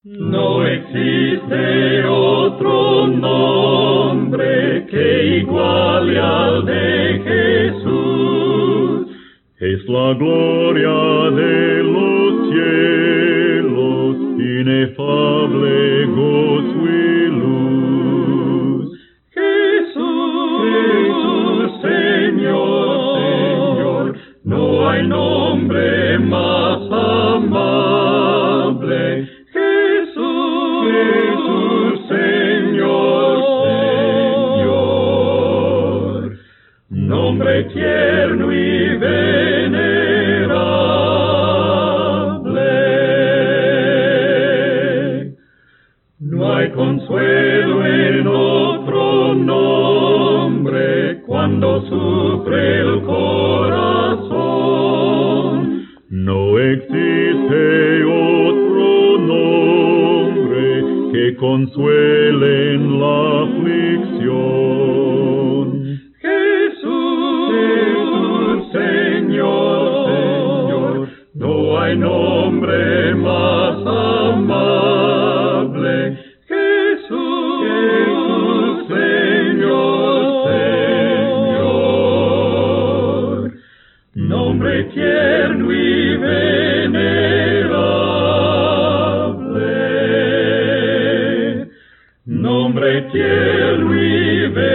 No existe otro nombre que iguale al de Jesús. Es la gloria de los cielos, inefable gozo y luz. Jesús, Señor, no hay nombre más amable. Jesús, Señor, nombre tierno y venerable. No hay consuelo en otro nombre cuando sufre el corazón. No existe otro nombre que consuele en la aflicción. Jesús, Señor, no hay nombre más amable. Jesús, Señor, nombre tierno y venerable, nombre tierno y venerable.